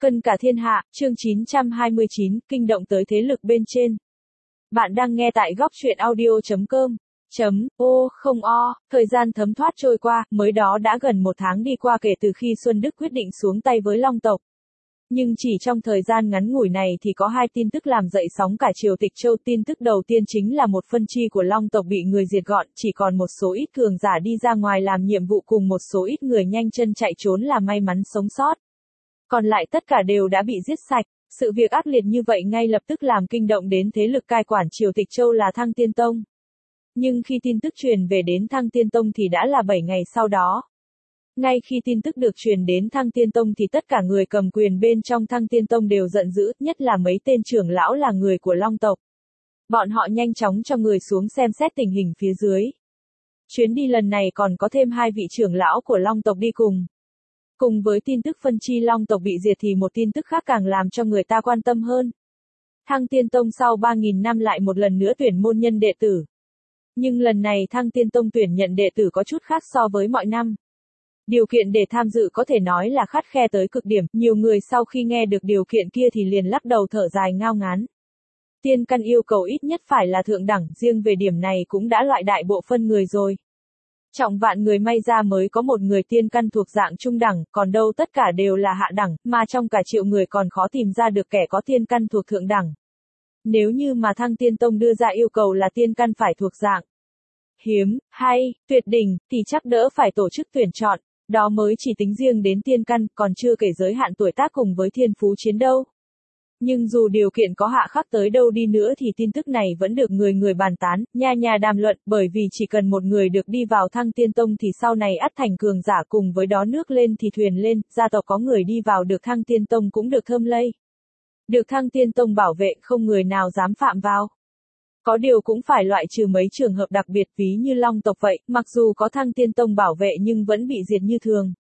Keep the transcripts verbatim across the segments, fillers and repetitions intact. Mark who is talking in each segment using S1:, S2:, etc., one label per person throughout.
S1: Cân cả thiên hạ, chương chín trăm hai mươi chín, kinh động tới thế lực bên trên. Bạn đang nghe tại góc truyện audio chấm com. Chấm, ô, không o, thời gian thấm thoát trôi qua, mới đó đã gần một tháng đi qua kể từ khi Xuân Đức quyết định xuống tay với Long tộc. Nhưng chỉ trong thời gian ngắn ngủi này thì có hai tin tức làm dậy sóng cả triều Tịch Châu. Tin tức đầu tiên chính là một phân chi của Long tộc bị người diệt gọn, chỉ còn một số ít cường giả đi ra ngoài làm nhiệm vụ cùng một số ít người nhanh chân chạy trốn là may mắn sống sót. Còn lại tất cả đều đã bị giết sạch. Sự việc ác liệt như vậy ngay lập tức làm kinh động đến thế lực cai quản triều Tịch Châu là Thăng Tiên Tông. Nhưng khi tin tức truyền về đến Thăng Tiên Tông thì đã là bảy ngày sau đó. Ngay khi tin tức được truyền đến Thăng Tiên Tông thì tất cả người cầm quyền bên trong Thăng Tiên Tông đều giận dữ, nhất là mấy tên trưởng lão là người của Long tộc. Bọn họ nhanh chóng cho người xuống xem xét tình hình phía dưới. Chuyến đi lần này còn có thêm hai vị trưởng lão của Long tộc đi cùng. Cùng với tin tức phân chi Long tộc bị diệt thì một tin tức khác càng làm cho người ta quan tâm hơn. Thăng Tiên Tông sau ba nghìn năm lại một lần nữa tuyển môn nhân đệ tử. Nhưng lần này Thăng Tiên Tông tuyển nhận đệ tử có chút khác so với mọi năm. Điều kiện để tham dự có thể nói là khắt khe tới cực điểm, nhiều người sau khi nghe được điều kiện kia thì liền lắc đầu thở dài ngao ngán. Tiên căn yêu cầu ít nhất phải là thượng đẳng, riêng về điểm này cũng đã loại đại bộ phân người rồi. Trọng vạn người may ra mới có một người tiên căn thuộc dạng trung đẳng, còn đâu tất cả đều là hạ đẳng, mà trong cả triệu người còn khó tìm ra được kẻ có tiên căn thuộc thượng đẳng. Nếu như mà Thăng Tiên Tông đưa ra yêu cầu là tiên căn phải thuộc dạng hiếm, hay, tuyệt đỉnh, thì chắc đỡ phải tổ chức tuyển chọn, đó mới chỉ tính riêng đến tiên căn, còn chưa kể giới hạn tuổi tác cùng với thiên phú chiến đâu. Nhưng dù điều kiện có hạ khắc tới đâu đi nữa thì tin tức này vẫn được người người bàn tán, nha nha đàm luận, bởi vì chỉ cần một người được đi vào Thăng Tiên Tông thì sau này ắt thành cường giả, cùng với đó nước lên thì thuyền lên, gia tộc có người đi vào được Thăng Tiên Tông cũng được thơm lây. Được Thăng Tiên Tông bảo vệ, không người nào dám phạm vào. Có điều cũng phải loại trừ mấy trường hợp đặc biệt, ví như Long tộc vậy, mặc dù có Thăng Tiên Tông bảo vệ nhưng vẫn bị diệt như thường.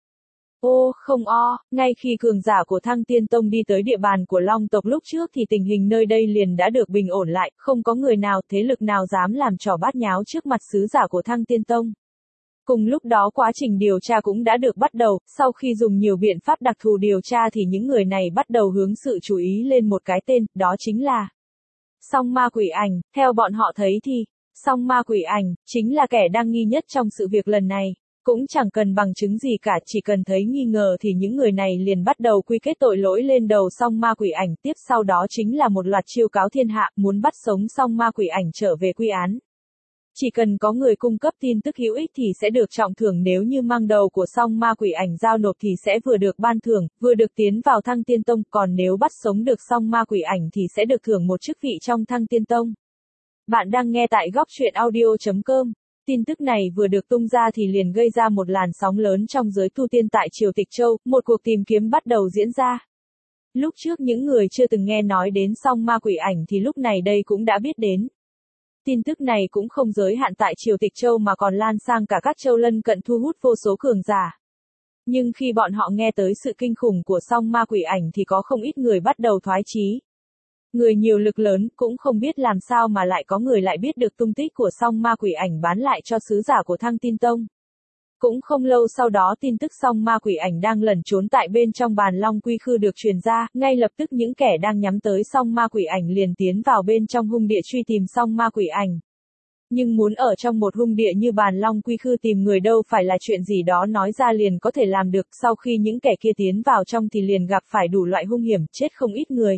S1: Ô, không o, ngay khi cường giả của Thăng Tiên Tông đi tới địa bàn của Long tộc lúc trước thì tình hình nơi đây liền đã được bình ổn lại, không có người nào, thế lực nào dám làm trò bát nháo trước mặt sứ giả của Thăng Tiên Tông. Cùng lúc đó quá trình điều tra cũng đã được bắt đầu, sau khi dùng nhiều biện pháp đặc thù điều tra thì những người này bắt đầu hướng sự chú ý lên một cái tên, đó chính là Song Ma Quỷ Ảnh. Theo bọn họ thấy thì, Song Ma Quỷ Ảnh chính là kẻ đang nghi nhất trong sự việc lần này. Cũng chẳng cần bằng chứng gì cả, chỉ cần thấy nghi ngờ thì những người này liền bắt đầu quy kết tội lỗi lên đầu Song Ma Quỷ Ảnh, tiếp sau đó chính là một loạt chiêu cáo thiên hạ, muốn bắt sống Song Ma Quỷ Ảnh trở về quy án. Chỉ cần có người cung cấp tin tức hữu ích thì sẽ được trọng thưởng, nếu như mang đầu của Song Ma Quỷ Ảnh giao nộp thì sẽ vừa được ban thưởng, vừa được tiến vào Thăng Tiên Tông, còn nếu bắt sống được Song Ma Quỷ Ảnh thì sẽ được thưởng một chức vị trong Thăng Tiên Tông. Bạn đang nghe tại góc truyện audio chấm com. Tin tức này vừa được tung ra thì liền gây ra một làn sóng lớn trong giới tu tiên tại triều Tịch Châu, một cuộc tìm kiếm bắt đầu diễn ra. Lúc trước những người chưa từng nghe nói đến Song Ma Quỷ Ảnh thì lúc này đây cũng đã biết đến. Tin tức này cũng không giới hạn tại triều Tịch Châu mà còn lan sang cả các châu lân cận, thu hút vô số cường giả. Nhưng khi bọn họ nghe tới sự kinh khủng của Song Ma Quỷ Ảnh thì có không ít người bắt đầu thoái chí. Người nhiều lực lớn, cũng không biết làm sao mà lại có người lại biết được tung tích của Song Ma Quỷ Ảnh bán lại cho sứ giả của Thăng Tiên Tông. Cũng không lâu sau đó tin tức Song Ma Quỷ Ảnh đang lẩn trốn tại bên trong bàn Long Quy Khư được truyền ra, ngay lập tức những kẻ đang nhắm tới Song Ma Quỷ Ảnh liền tiến vào bên trong hung địa truy tìm Song Ma Quỷ Ảnh. Nhưng muốn ở trong một hung địa như bàn Long Quy Khư tìm người đâu phải là chuyện gì đó nói ra liền có thể làm được, sau khi những kẻ kia tiến vào trong thì liền gặp phải đủ loại hung hiểm, chết không ít người.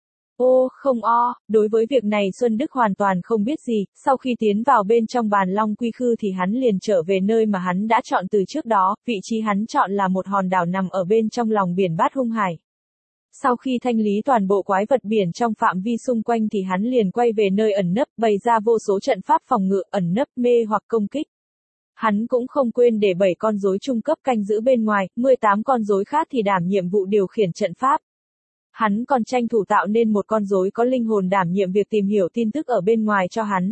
S1: Ô, không o, đối với việc này Xuân Đức hoàn toàn không biết gì, sau khi tiến vào bên trong bàn Long Quy Khư thì hắn liền trở về nơi mà hắn đã chọn từ trước đó, vị trí hắn chọn là một hòn đảo nằm ở bên trong lòng biển Bát Hung Hải. Sau khi thanh lý toàn bộ quái vật biển trong phạm vi xung quanh thì hắn liền quay về nơi ẩn nấp, bày ra vô số trận pháp phòng ngự, ẩn nấp, mê hoặc công kích. Hắn cũng không quên để bảy con rối trung cấp canh giữ bên ngoài, mười tám con rối khác thì đảm nhiệm vụ điều khiển trận pháp. Hắn còn tranh thủ tạo nên một con rối có linh hồn đảm nhiệm việc tìm hiểu tin tức ở bên ngoài cho hắn.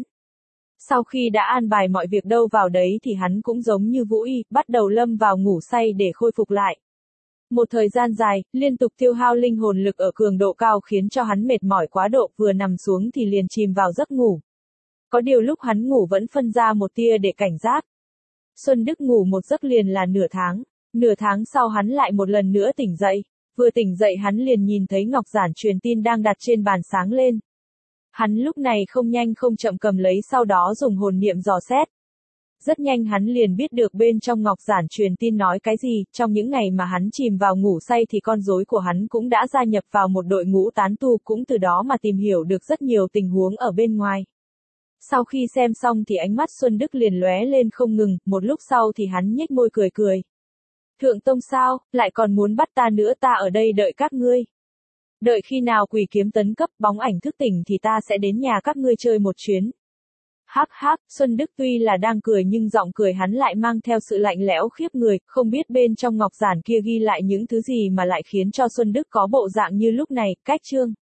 S1: Sau khi đã an bài mọi việc đâu vào đấy thì hắn cũng giống như Vũ Y, bắt đầu lâm vào ngủ say để khôi phục lại. Một thời gian dài, liên tục tiêu hao linh hồn lực ở cường độ cao khiến cho hắn mệt mỏi quá độ, vừa nằm xuống thì liền chìm vào giấc ngủ. Có điều lúc hắn ngủ vẫn phân ra một tia để cảnh giác. Xuân Đức ngủ một giấc liền là nửa tháng, nửa tháng sau hắn lại một lần nữa tỉnh dậy. Vừa tỉnh dậy hắn liền nhìn thấy ngọc giản truyền tin đang đặt trên bàn sáng lên. Hắn lúc này không nhanh không chậm cầm lấy sau đó dùng hồn niệm dò xét. Rất nhanh hắn liền biết được bên trong ngọc giản truyền tin nói cái gì, trong những ngày mà hắn chìm vào ngủ say thì con rối của hắn cũng đã gia nhập vào một đội ngũ tán tu, cũng từ đó mà tìm hiểu được rất nhiều tình huống ở bên ngoài. Sau khi xem xong thì ánh mắt Xuân Đức liền lóe lên không ngừng, một lúc sau thì hắn nhếch môi cười cười. Thượng tông sao, lại còn muốn bắt ta nữa, ta ở đây đợi các ngươi. Đợi khi nào quỷ kiếm tấn cấp bóng ảnh thức tỉnh thì ta sẽ đến nhà các ngươi chơi một chuyến. Hắc hắc, Xuân Đức tuy là đang cười nhưng giọng cười hắn lại mang theo sự lạnh lẽo khiếp người, không biết bên trong ngọc giản kia ghi lại những thứ gì mà lại khiến cho Xuân Đức có bộ dạng như lúc này. Cách chương